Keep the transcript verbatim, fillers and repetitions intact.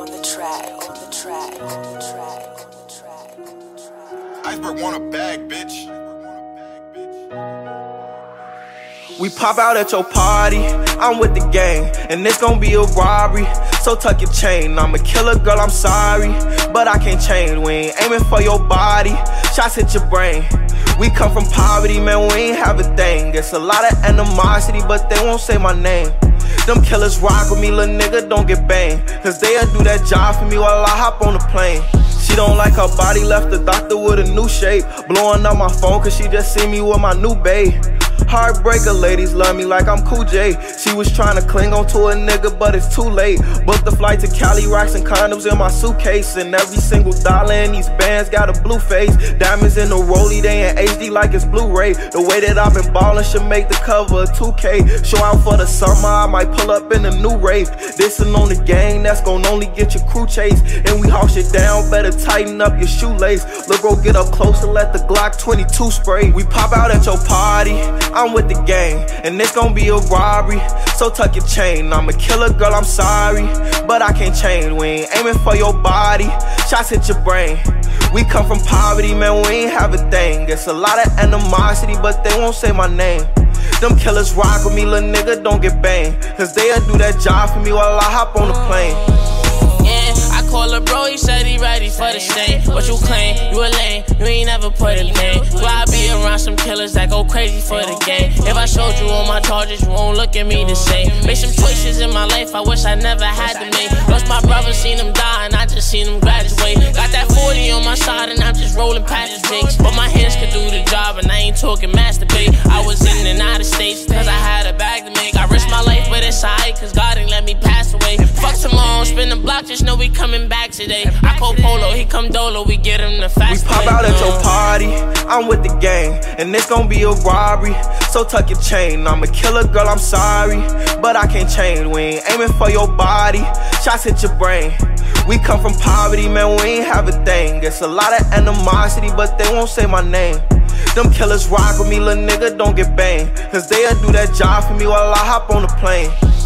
the track, on the track, on the track, on the track, on the track. Iceberg want a bag, bitch. We pop out at your party, I'm with the gang, and it's gon' be a robbery. So tuck your chain, I'm a killer, girl, I'm sorry, but I can't change. We ain't aiming for your body, shots hit your brain. We come from poverty, man, we ain't have a thing. It's a lot of animosity, but they won't say my name. Them killers rock with me, little nigga, don't get banged, cause they'll do that job for me while I hop on the plane. She don't like her body, left the doctor with a new shape. Blowing up my phone cause she just see me with my new babe. Heartbreaker, ladies love me like I'm Cool J. She was trying to cling on to a nigga, but it's too late. Booked the flight to Cali, rocks and condoms in my suitcase. And every single dollar in these bands got a blue face. Diamonds in the rollie, they in H D like it's Blu-ray. The way that I've been ballin' should make the cover of two K. Show out for the summer, I might pull up in a new rave. Dissin' on the gang, that's gon' only get your crew chased. And we haul shit down, better tighten up your shoelace. Look, bro, get up close and let the Glock twenty-two spray. We pop out at your party, I'm with the gang, and it's gon' be a robbery. So tuck your chain, I'm a killer, girl, I'm sorry, but I can't change. We ain't aiming for your body, shots hit your brain. We come from poverty, man, we ain't have a thing. It's a lot of animosity, but they won't say my name. Them killers rock with me, little nigga, don't get banged, cause they'll do that job for me while I hop on the plane. Call a bro, he said he ready for the stain. What you claim? You a lame, you ain't never put a name. Do I be around some killers that go crazy for the game? If I showed you all my charges, you won't look at me the same. Made some choices in my life I wish I never had to make. Lost my brother, seen him die, and I just seen him graduate. Got that forty on my side, and I'm just rolling past the jakes. But my hands could do the job, and I ain't talking masturbate. I was in and out of states, cause I had a bag to make. I risked my life, but it's alright, cause God ain't let me pass away. Fuck tomorrow, spin the block, just know we coming back today. I call Polo, he come Dolo, we get him the fast. We pop out at your party, I'm with the gang, and it's gon' be a robbery. So tuck your chain, I'm a killer, girl, I'm sorry, but I can't change. We ain't aiming for your body, shots hit your brain. We come from poverty, man, we ain't have a thing. It's a lot of animosity, but they won't say my name. Them killers rock with me, little nigga, don't get banged, cause they'll do that job for me while I hop on the plane.